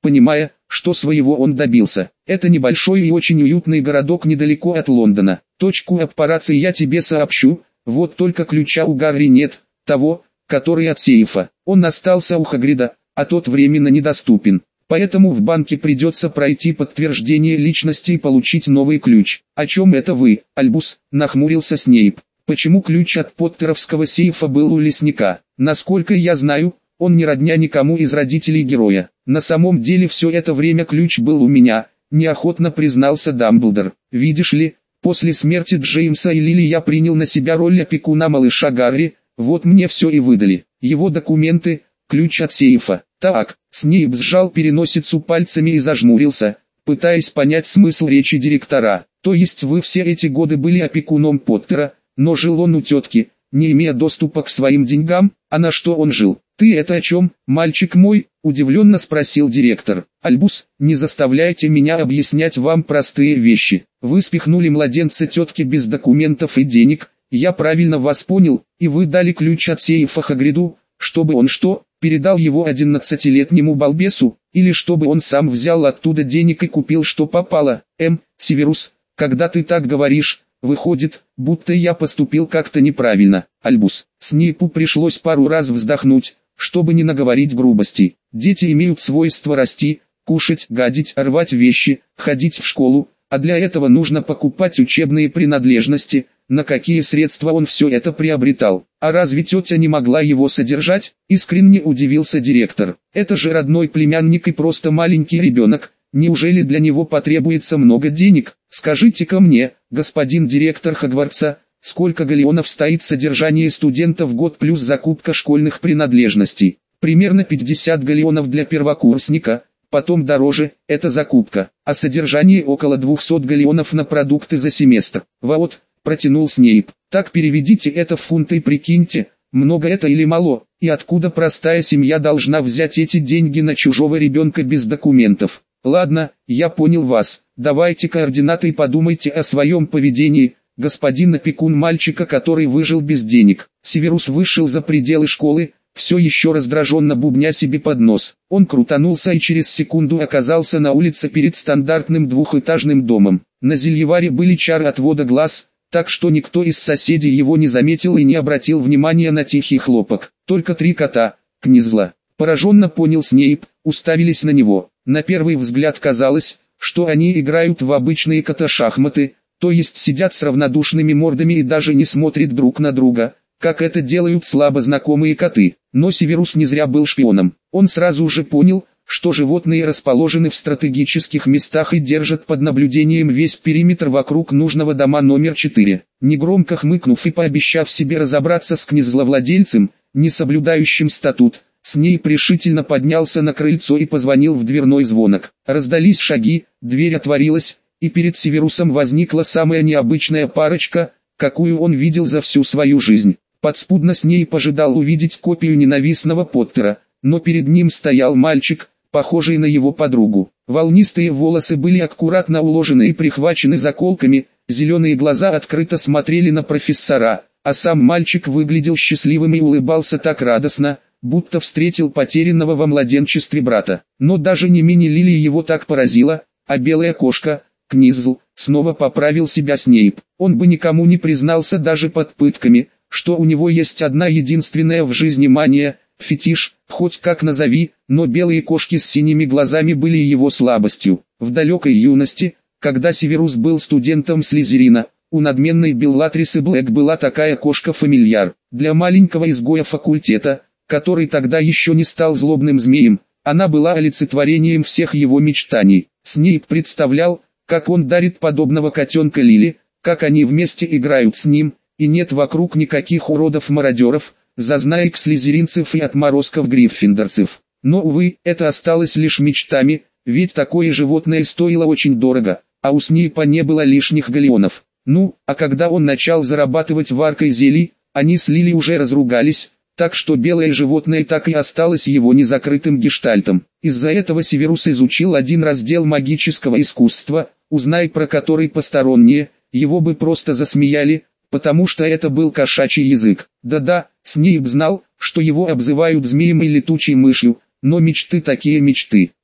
понимая, что своего он добился. Это небольшой и очень уютный городок недалеко от Лондона. Точку операции я тебе сообщу, вот только ключа у Гарри нет, того, который от сейфа. Он остался у Хагрида, а тот временно недоступен. Поэтому в банке придется пройти подтверждение личности и получить новый ключ. «О чем это вы, Альбус?» – нахмурился Снейп. «Почему ключ от поттеровского сейфа был у лесника? Насколько я знаю, он не родня никому из родителей героя. На самом деле все это время ключ был у меня», – неохотно признался Дамблдор. «Видишь ли, после смерти Джеймса и Лили я принял на себя роль опекуна малыша Гарри, вот мне все и выдали. Его документы, ключ от сейфа». «Так», — Снейп сжал переносицу пальцами и зажмурился, пытаясь понять смысл речи директора. «То есть вы все эти годы были опекуном Поттера, но жил он у тетки, не имея доступа к своим деньгам, а на что он жил?» «Ты это о чем, мальчик мой?» – удивленно спросил директор. «Альбус, не заставляйте меня объяснять вам простые вещи. Вы спихнули младенца тетки без документов и денег, я правильно вас понял, и вы дали ключ от сейфа Хагриду, чтобы он что, передал его 11-летнему балбесу, или чтобы он сам взял оттуда денег и купил что попало? Северус, когда ты так говоришь, выходит, будто я поступил как-то неправильно». Альбус, Снейпу пришлось пару раз вздохнуть, чтобы не наговорить грубостей. Дети имеют свойство расти, кушать, гадить, рвать вещи, ходить в школу, а для этого нужно покупать учебные принадлежности. На какие средства он все это приобретал? А разве тетя не могла его содержать? Искренне удивился директор. Это же родной племянник и просто маленький ребенок. Неужели для него потребуется много денег? Скажите-ка мне, господин директор Хогвартса, сколько галлеонов стоит содержание студента в год плюс закупка школьных принадлежностей? Примерно 50 галлеонов для первокурсника. Потом дороже, это закупка, а содержание около 200 галлеонов на продукты за семестр. Вот, протянул Снейп. Так переведите это в фунты и прикиньте, много это или мало, и откуда простая семья должна взять эти деньги на чужого ребенка без документов. Ладно, я понял вас, давайте координаты и подумайте о своем поведении, господин опекун мальчика, который выжил без денег. Северус вышел за пределы школы, все еще раздраженно бубня себе под нос. Он крутанулся и через секунду оказался на улице перед стандартным двухэтажным домом. На зельеваре были чары отвода глаз, так что никто из соседей его не заметил и не обратил внимания на тихий хлопок. Только 3 кота, Книзла, пораженно понял Снейп, уставились на него. На первый взгляд казалось, что они играют в обычные кота-шахматы, то есть сидят с равнодушными мордами и даже не смотрят друг на друга, как это делают слабо знакомые коты. Но Северус не зря был шпионом. Он сразу же понял, что животные расположены в стратегических местах и держат под наблюдением весь периметр вокруг нужного дома номер 4. Негромко хмыкнув и пообещав себе разобраться с князловладельцем, не соблюдающим статут, Снейп решительно поднялся на крыльцо и позвонил в дверной звонок. Раздались шаги, дверь отворилась, и перед Северусом возникла самая необычная парочка, какую он видел за всю свою жизнь. Подспудно Снейп ожидал увидеть копию ненавистного Поттера, но перед ним стоял мальчик, похожий на его подругу. Волнистые волосы были аккуратно уложены и прихвачены заколками, зеленые глаза открыто смотрели на профессора, а сам мальчик выглядел счастливым и улыбался так радостно, будто встретил потерянного во младенчестве брата. Но даже не мини-Лили его так поразила, а белая кошка, Книзл, снова поправил себя Снейп. Он бы никому не признался даже под пытками, что у него есть одна единственная в жизни мания, фетиш, хоть как назови, но белые кошки с синими глазами были его слабостью. В далекой юности, когда Северус был студентом Слизерина, у надменной Беллатрисы Блэк была такая кошка-фамильяр. Для маленького изгоя факультета, который тогда еще не стал злобным змеем, она была олицетворением всех его мечтаний. Снейп представлял, как он дарит подобного котенка Лили, как они вместе играют с ним, и нет вокруг никаких уродов-мародеров, зазнаек слизеринцев и отморозков-гриффиндорцев. Но, увы, это осталось лишь мечтами, ведь такое животное стоило очень дорого, а у Снейпа не было лишних галлеонов. Ну, а когда он начал зарабатывать варкой зелий, они с Лили уже разругались, так что белое животное так и осталось его незакрытым гештальтом. Из-за этого Северус изучил один раздел магического искусства, узнай про который посторонние, его бы просто засмеяли, потому что это был кошачий язык. Да-да, Снейп знал, что его обзывают змеем и летучей мышью, но мечты такие мечты.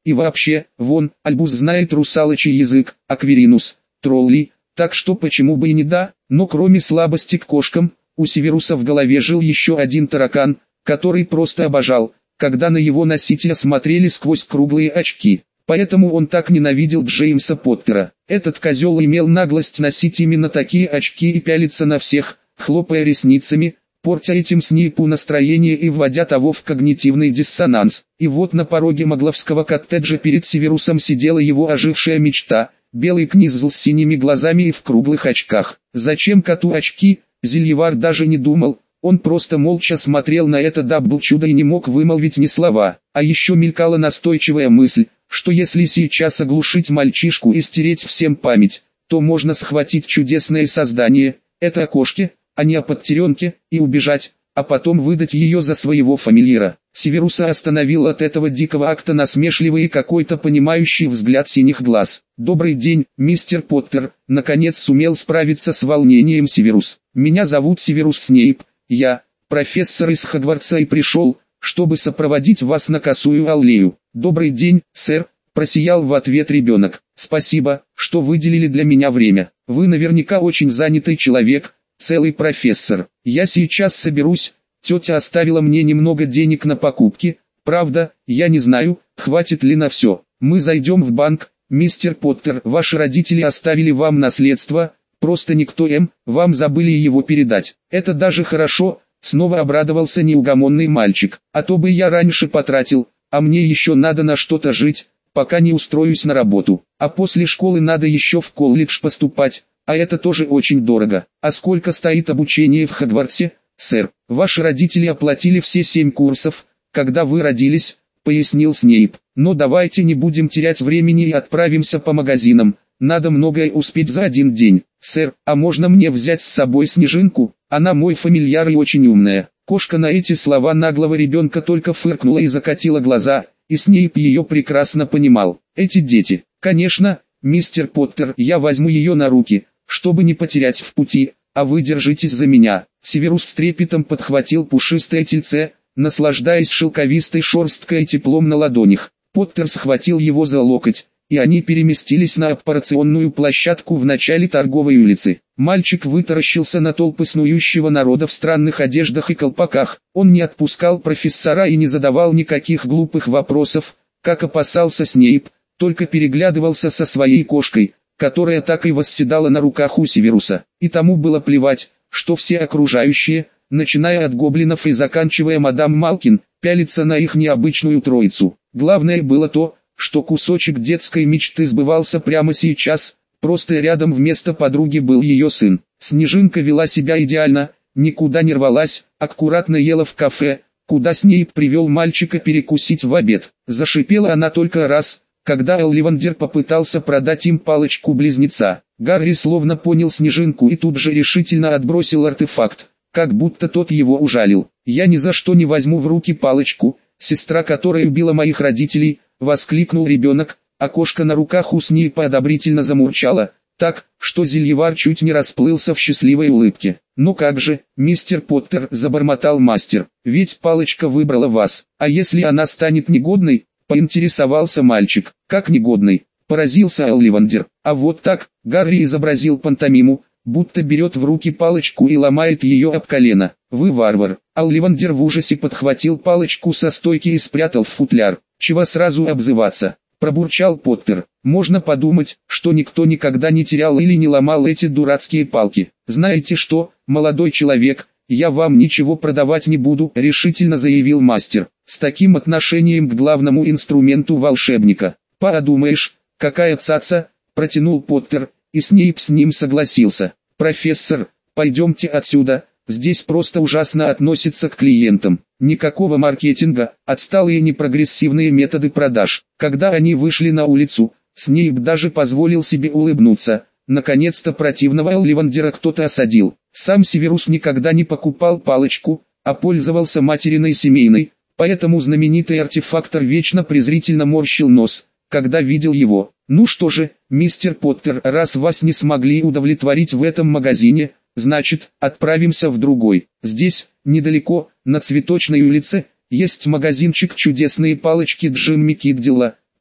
И вообще, вон, Альбус знает русалочий язык, а Кверинус, тролли, так что почему бы и не да? Но кроме слабости к кошкам, у Северуса в голове жил еще один таракан, который просто обожал, когда на его носителя смотрели сквозь круглые очки. Поэтому он так ненавидел Джеймса Поттера. Этот козел имел наглость носить именно такие очки и пялиться на всех, хлопая ресницами, портя этим Снейпу настроение и вводя того в когнитивный диссонанс. И вот на пороге магловского коттеджа перед Северусом сидела его ожившая мечта, белый книзл с синими глазами и в круглых очках. Зачем коту очки, Зельевар даже не думал, он просто молча смотрел на это дабл-чудо и не мог вымолвить ни слова. А еще мелькала настойчивая мысль, что если сейчас оглушить мальчишку и стереть всем память, то можно схватить чудесное создание, это о кошке, а не о подтеренке, и убежать, а потом выдать ее за своего фамильяра. Северуса остановил от этого дикого акта насмешливый и какой-то понимающий взгляд синих глаз. «Добрый день, мистер Поттер», наконец сумел справиться с волнением Северус. «Меня зовут Северус Снейп, я, профессор из Хогвартса и пришел, чтобы сопроводить вас на Косую аллею». «Добрый день, сэр», просиял в ответ ребенок. «Спасибо, что выделили для меня время. Вы наверняка очень занятый человек, целый профессор. Я сейчас соберусь, тетя оставила мне немного денег на покупки, правда, я не знаю, хватит ли на все. Мы зайдем в банк, мистер Поттер, ваши родители оставили вам наследство, просто никто вам забыли его передать. Это даже хорошо», снова обрадовался неугомонный мальчик, «а то бы я раньше потратил, а мне еще надо на что-то жить, пока не устроюсь на работу, а после школы надо еще в колледж поступать, а это тоже очень дорого». «А сколько стоит обучение в Хогвартсе, сэр?» «Ваши родители оплатили все 7 курсов, когда вы родились», пояснил Снейп. «Но давайте не будем терять времени и отправимся по магазинам, надо многое успеть за один день». «Сэр, а можно мне взять с собой Снежинку? Она мой фамильяр и очень умная». Кошка на эти слова наглого ребенка только фыркнула и закатила глаза, и Снейп ее прекрасно понимал. Эти дети. «Конечно, мистер Поттер, я возьму ее на руки, чтобы не потерять в пути, а вы держитесь за меня». Северус с трепетом подхватил пушистое тельце, наслаждаясь шелковистой шерсткой и теплом на ладонях. Поттер схватил его за локоть, и они переместились на операционную площадку в начале торговой улицы. Мальчик вытаращился на толпы снующего народа в странных одеждах и колпаках. Он не отпускал профессора и не задавал никаких глупых вопросов, как опасался Снейп, только переглядывался со своей кошкой, которая так и восседала на руках у Северуса. И тому было плевать, что все окружающие, начиная от гоблинов и заканчивая мадам Малкин, пялятся на их необычную троицу. Главное было то, что кусочек детской мечты сбывался прямо сейчас, просто рядом вместо подруги был ее сын. Снежинка вела себя идеально, никуда не рвалась, аккуратно ела в кафе, куда Снейп привел мальчика перекусить в обед. Зашипела она только раз, когда Олливандер попытался продать им палочку-близнеца. Гарри словно понял Снежинку и тут же решительно отбросил артефакт, как будто тот его ужалил. «Я ни за что не возьму в руки палочку, сестра которой убила моих родителей», воскликнул ребенок, а кошка на руках у Снейпа одобрительно замурчала, так, что Зельевар чуть не расплылся в счастливой улыбке. «Ну как же, мистер Поттер», забормотал мастер, «ведь палочка выбрала вас, а если она станет негодной?» поинтересовался мальчик. «Как негодной?» поразился Олливандер. «А вот так», Гарри изобразил пантомиму, будто берет в руки палочку и ломает ее об колено. «Вы варвар». Олливандер в ужасе подхватил палочку со стойки и спрятал в футляр. «Чего сразу обзываться?» пробурчал Поттер. «Можно подумать, что никто никогда не терял или не ломал эти дурацкие палки. Знаете что, молодой человек, я вам ничего продавать не буду», решительно заявил мастер, с таким отношением к главному инструменту волшебника. «Подумаешь, какая цаца», протянул Поттер, и Снейп с ним согласился. «Профессор, пойдемте отсюда, здесь просто ужасно относятся к клиентам. Никакого маркетинга, отсталые непрогрессивные методы продаж». Когда они вышли на улицу, Снейп даже позволил себе улыбнуться. Наконец-то противного Олливандера кто-то осадил. Сам Северус никогда не покупал палочку, а пользовался материной семейной, поэтому знаменитый артефактор вечно презрительно морщил нос, когда видел его. «Ну что же, мистер Поттер, раз вас не смогли удовлетворить в этом магазине, значит, отправимся в другой. Здесь, недалеко, на Цветочной улице, есть магазинчик «Чудесные палочки Джимми Киддила»,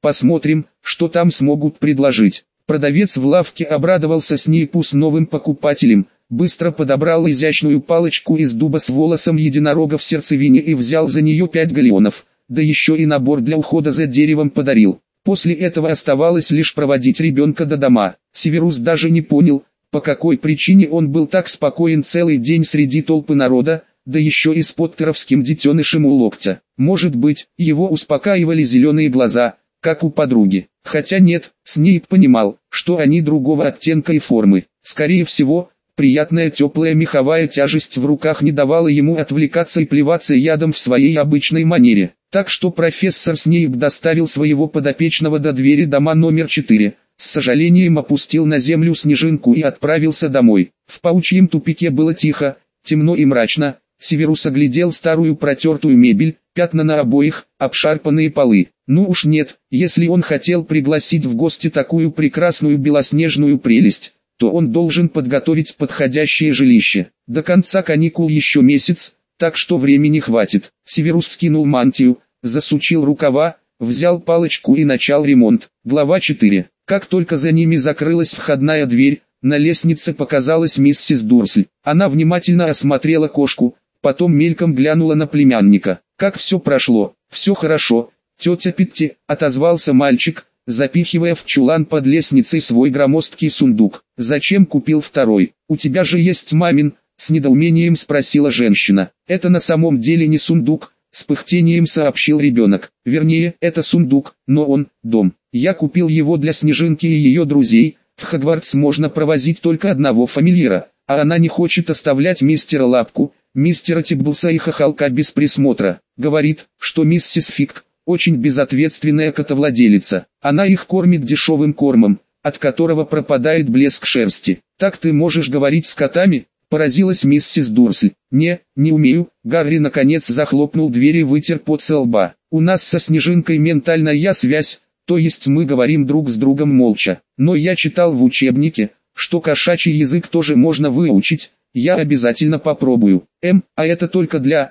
Посмотрим, что там смогут предложить. Продавец в лавке обрадовался Снейпу с новым покупателем, быстро подобрал изящную палочку из дуба с волосом единорога в сердцевине и взял за нее 5 галлеонов, да еще и набор для ухода за деревом подарил. После этого оставалось лишь проводить ребенка до дома. Северус даже не понял, по какой причине он был так спокоен целый день среди толпы народа, да еще и с поттеровским детенышем у локтя. Может быть, его успокаивали зеленые глаза, как у подруги. Хотя нет, Снейп понимал, что они другого оттенка и формы. Скорее всего, приятная теплая меховая тяжесть в руках не давала ему отвлекаться и плеваться ядом в своей обычной манере. Так что профессор Снейп доставил своего подопечного до двери дома номер 4, с сожалением опустил на землю снежинку и отправился домой. В паучьем тупике было тихо, темно и мрачно. Северус оглядел старую протертую мебель, пятна на обоях, обшарпанные полы. Ну уж нет, если он хотел пригласить в гости такую прекрасную белоснежную прелесть, то он должен подготовить подходящее жилище. До конца каникул еще месяц, так что времени хватит. Северус скинул мантию, засучил рукава, взял палочку и начал ремонт. Глава 4. Как только за ними закрылась входная дверь, на лестнице показалась миссис Дурсль. Она внимательно осмотрела кошку, потом мельком глянула на племянника. «Как все прошло?» «Все хорошо, тетя Питти», — отозвался мальчик, запихивая в чулан под лестницей свой громоздкий сундук. «Зачем купил второй? У тебя же есть мамин», — с недоумением спросила женщина. «Это на самом деле не сундук», — с пыхтением сообщил ребенок. «Вернее, это сундук, но он — дом. Я купил его для Снежинки и ее друзей. В Хогвартс можно провозить только одного фамильяра, а она не хочет оставлять мистера Лапку, мистера Тибблса и Хохолка без присмотра. Говорит, что миссис Фиг очень безответственная котовладелица. Она их кормит дешевым кормом, от которого пропадает блеск шерсти. Так ты можешь говорить с котами?» — поразилась миссис Дурсль. Не умею». Гарри наконец захлопнул дверь и вытер пот со лба. «У нас со Снежинкой ментальная связь, то есть мы говорим друг с другом молча. Но я читал в учебнике, что кошачий язык тоже можно выучить. Я обязательно попробую». А это только для,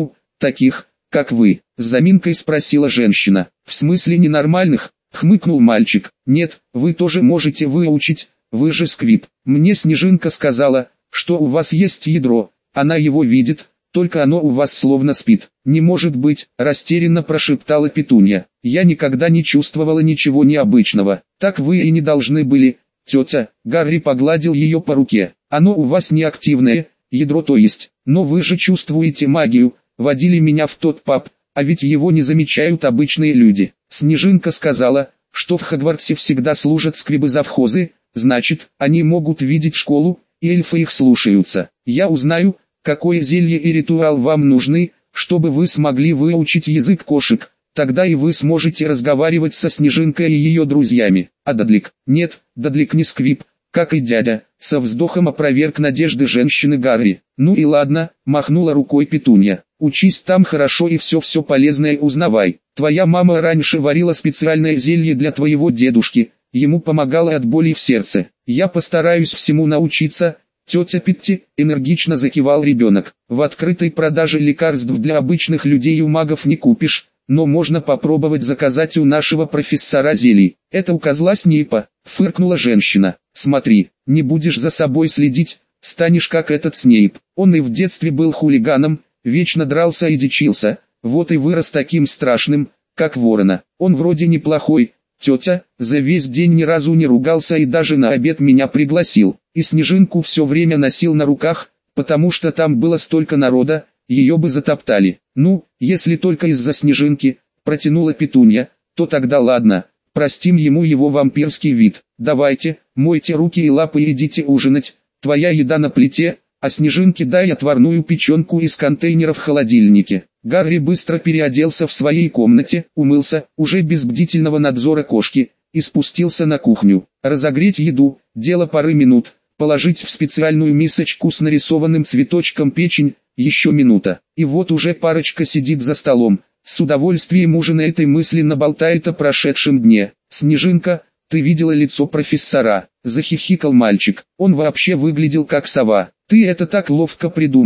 таких, как вы?» — с заминкой спросила женщина. «В смысле ненормальных?» — хмыкнул мальчик. «Нет, вы тоже можете выучить, вы же Сквиб. Мне Снежинка сказала, что у вас есть ядро, она его видит, только оно у вас словно спит». «Не может быть», — растерянно прошептала Петунья. «Я никогда не чувствовала ничего необычного». «Так вы и не должны были, тетя», — Гарри погладил ее по руке. «Оно у вас неактивное, ядро то есть, но вы же чувствуете магию, водили меня в тот паб, а ведь его не замечают обычные люди». Снежинка сказала, что в Хогвартсе всегда служат сквибы-завхозы, значит, они могут видеть школу, и эльфы их слушаются. Я узнаю, какое зелье и ритуал вам нужны, чтобы вы смогли выучить язык кошек, тогда и вы сможете разговаривать со Снежинкой и ее друзьями. А Дадлик? Нет, Дадлик не Сквиб, как и дядя, со вздохом опроверг надежды женщины Гарри. «Ну и ладно», — махнула рукой Петунья. «Учись там хорошо и все полезное узнавай. Твоя мама раньше варила специальное зелье для твоего дедушки, ему помогало от боли в сердце. Я постараюсь всему научиться». «Тетя Питти», — энергично закивал ребенок. «В открытой продаже лекарств для обычных людей у магов не купишь, но можно попробовать заказать у нашего профессора зелий». «Это у козла Снейпа», — фыркнула женщина. «Смотри, не будешь за собой следить, станешь как этот Снейп. Он и в детстве был хулиганом, вечно дрался и дичился, вот и вырос таким страшным, как ворона. Он вроде неплохой, тетя, за весь день ни разу не ругался и даже на обед меня пригласил. И Снежинку все время носил на руках, потому что там было столько народа, ее бы затоптали». «Ну, если только из-за Снежинки», — протянула Петунья, — «то тогда ладно, простим ему его вампирский вид. Давайте, мойте руки и лапы и идите ужинать, твоя еда на плите, а Снежинке дай отварную печенку из контейнера в холодильнике». Гарри быстро переоделся в своей комнате, умылся, уже без бдительного надзора кошки, и спустился на кухню. Разогреть еду — дело пары минут, положить в специальную мисочку с нарисованным цветочком печень — еще минута. И вот уже парочка сидит за столом, с удовольствием ужинает и мысленно болтает о прошедшем дне. «Снежинка, ты видела лицо профессора?» — захихикал мальчик. «Он вообще выглядел как сова». «Ты это так ловко придумала»,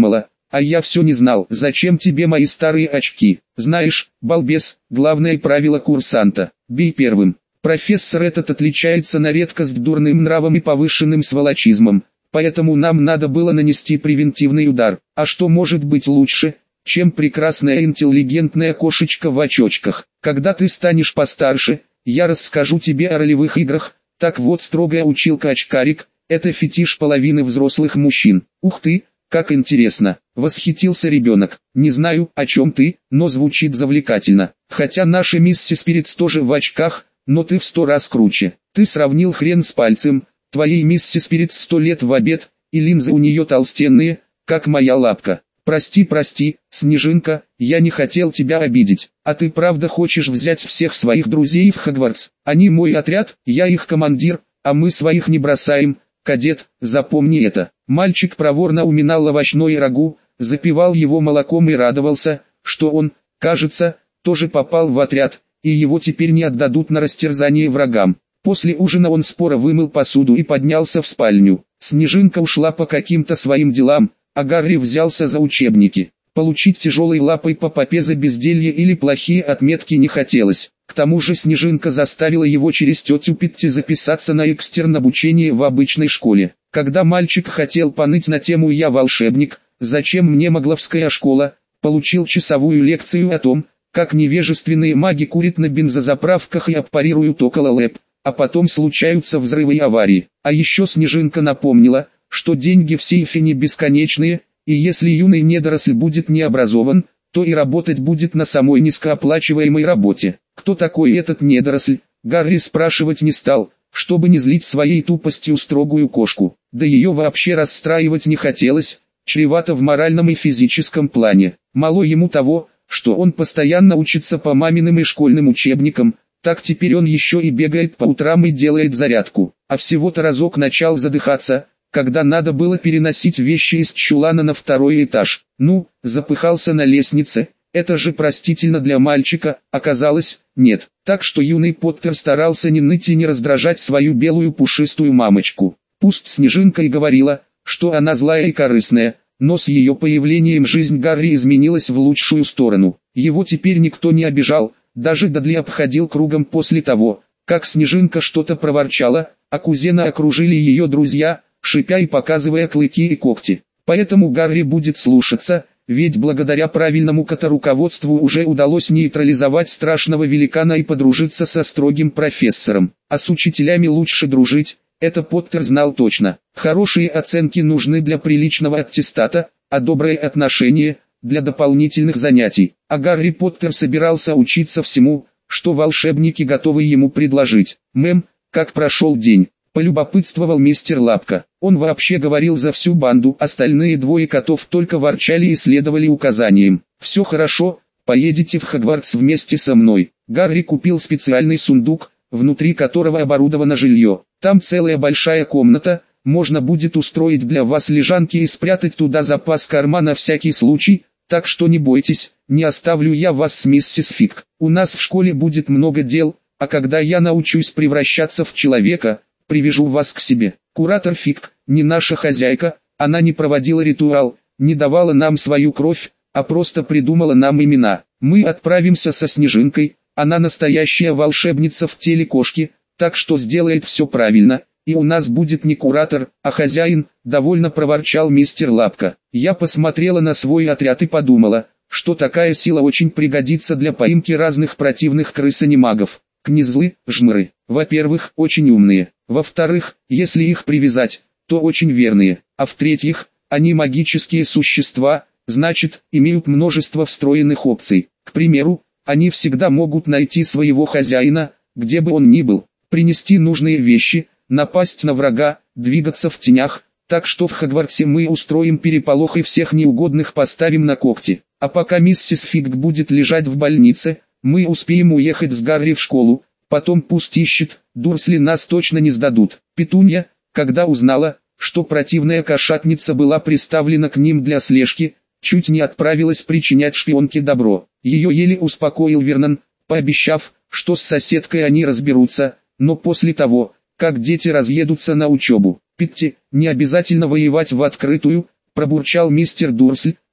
А я все не знал, зачем тебе мои старые очки. Знаешь, балбес, главное правило курсанта: бей первым. Профессор этот отличается на редкость дурным нравом и повышенным сволочизмом, поэтому нам надо было нанести превентивный удар. А что может быть лучше, чем прекрасная интеллигентная кошечка в очочках? Когда ты станешь постарше, я расскажу тебе о ролевых играх. Так вот, строгая училка очкарик — это фетиш половины взрослых мужчин. Ух ты, как интересно, восхитился ребенок. Не знаю, о чем ты, но звучит завлекательно. Хотя наша миссис Спиритс тоже в очках, но ты в 100 раз круче. Ты сравнил хрен с пальцем, твоей миссис Спиритс 100 лет в обед, и линзы у нее толстенные, как моя лапка. Прости, Снежинка, я не хотел тебя обидеть. А ты правда хочешь взять всех своих друзей в Хогвартс? Они мой отряд, я их командир, а мы своих не бросаем. Кадет, запомни это. Мальчик проворно уминал овощное рагу, запивал его молоком и радовался, что он, кажется, тоже попал в отряд, и его теперь не отдадут на растерзание врагам. После ужина он споро вымыл посуду и поднялся в спальню. Снежинка ушла по каким-то своим делам, а Гарри взялся за учебники. Получить тяжелой лапой по попе за безделье или плохие отметки не хотелось. К тому же Снежинка заставила его через тетю Питти записаться на экстерн обучение в обычной школе. Когда мальчик хотел поныть на тему «Я волшебник, зачем мне магловская школа?», получил часовую лекцию о том, как невежественные маги курят на бензозаправках и аппарируют около ЛЭП, а потом случаются взрывы и аварии. А еще Снежинка напомнила, что деньги в сейфе не бесконечные, и если юный недоросль будет не образован, то и работать будет на самой низкооплачиваемой работе. Кто такой этот недоросль, Гарри спрашивать не стал, чтобы не злить своей тупостью строгую кошку. Да ее вообще расстраивать не хотелось, чревато в моральном и физическом плане. Мало ему того, что он постоянно учится по маминым и школьным учебникам, так теперь он еще и бегает по утрам и делает зарядку. А всего-то разок начал задыхаться, когда надо было переносить вещи из чулана на второй этаж. Запыхался на лестнице, это же простительно для мальчика, оказалось, нет. Так что юный Поттер старался не ныть и не раздражать свою белую пушистую мамочку. Пусть Снежинка и говорила, что она злая и корыстная, но с ее появлением жизнь Гарри изменилась в лучшую сторону. Его теперь никто не обижал, даже Дадли обходил кругом после того, как Снежинка что-то проворчала, а кузена окружили ее друзья, шипя и показывая клыки и когти. Поэтому Гарри будет слушаться, ведь благодаря правильному кота-руководству уже удалось нейтрализовать страшного великана и подружиться со строгим профессором. А с учителями лучше дружить, это Поттер знал точно. Хорошие оценки нужны для приличного аттестата, а доброе отношение – для дополнительных занятий. А Гарри Поттер собирался учиться всему, что волшебники готовы ему предложить. Как прошел день? Полюбопытствовал мистер Лапка. Он вообще говорил за всю банду, остальные двое котов только ворчали и следовали указаниям. «Все хорошо, поедете в Хогвартс вместе со мной». Гарри купил специальный сундук, внутри которого оборудовано жилье. Там целая большая комната, можно будет устроить для вас лежанки и спрятать туда запас корма на всякий случай, так что не бойтесь, не оставлю я вас с миссис Фиг. У нас в школе будет много дел, а когда я научусь превращаться в человека, привяжу вас к себе. Куратор Фиг, не наша хозяйка, она не проводила ритуал, не давала нам свою кровь, а просто придумала нам имена. Мы отправимся со Снежинкой, она настоящая волшебница в теле кошки, так что сделает все правильно, и у нас будет не куратор, а хозяин, довольно проворчал мистер Лапка. Я посмотрела на свой отряд и подумала, что такая сила очень пригодится для поимки разных противных крыс-анимагов. Книзлы, жмыры, во-первых, очень умные, во-вторых, если их привязать, то очень верные, а в-третьих, они магические существа, значит, имеют множество встроенных опций. К примеру, они всегда могут найти своего хозяина, где бы он ни был, принести нужные вещи, напасть на врага, двигаться в тенях, так что в Хогвартсе мы устроим переполох и всех неугодных поставим на когти. А пока миссис Фиг будет лежать в больнице, мы успеем уехать с Гарри в школу, потом пусть ищет, Дурсли нас точно не сдадут. Петунья, когда узнала, что противная кошатница была приставлена к ним для слежки, чуть не отправилась причинять шпионке добро. Ее еле успокоил Вернон, пообещав, что с соседкой они разберутся, но после того, как дети разъедутся на учебу. «Питти, не обязательно воевать в открытую», пробурчал мистер Дурсль,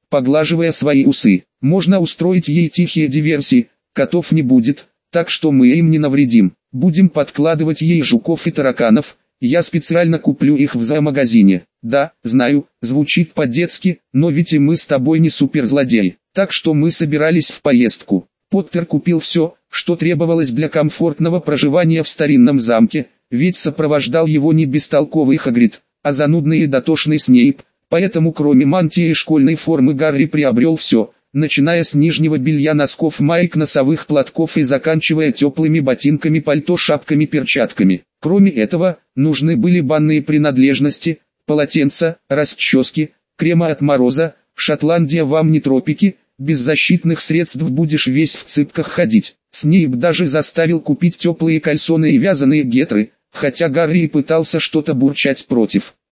поглаживая свои усы. «Можно устроить ей тихие диверсии, котов не будет, так что мы им не навредим. Будем подкладывать ей жуков и тараканов, я специально куплю их в зоомагазине». «Да, знаю, звучит по-детски, но ведь и мы с тобой не суперзлодеи, так что мы собирались в поездку». Поттер купил все, что требовалось для комфортного проживания в старинном замке, ведь сопровождал его не бестолковый Хагрид, а занудный и дотошный Снейп, поэтому кроме мантии и школьной формы Гарри приобрел все, начиная с нижнего белья, носков, маек, носовых платков и заканчивая теплыми ботинками, пальто, шапками, перчатками. Кроме этого, нужны были банные принадлежности, полотенца, расчески, крема от мороза. Шотландия вам не тропики, без защитных средств будешь весь в цыпках ходить. Снейп даже заставил купить теплые кальсоны и вязаные гетры, хотя Гарри и пытался что-то бурчать против.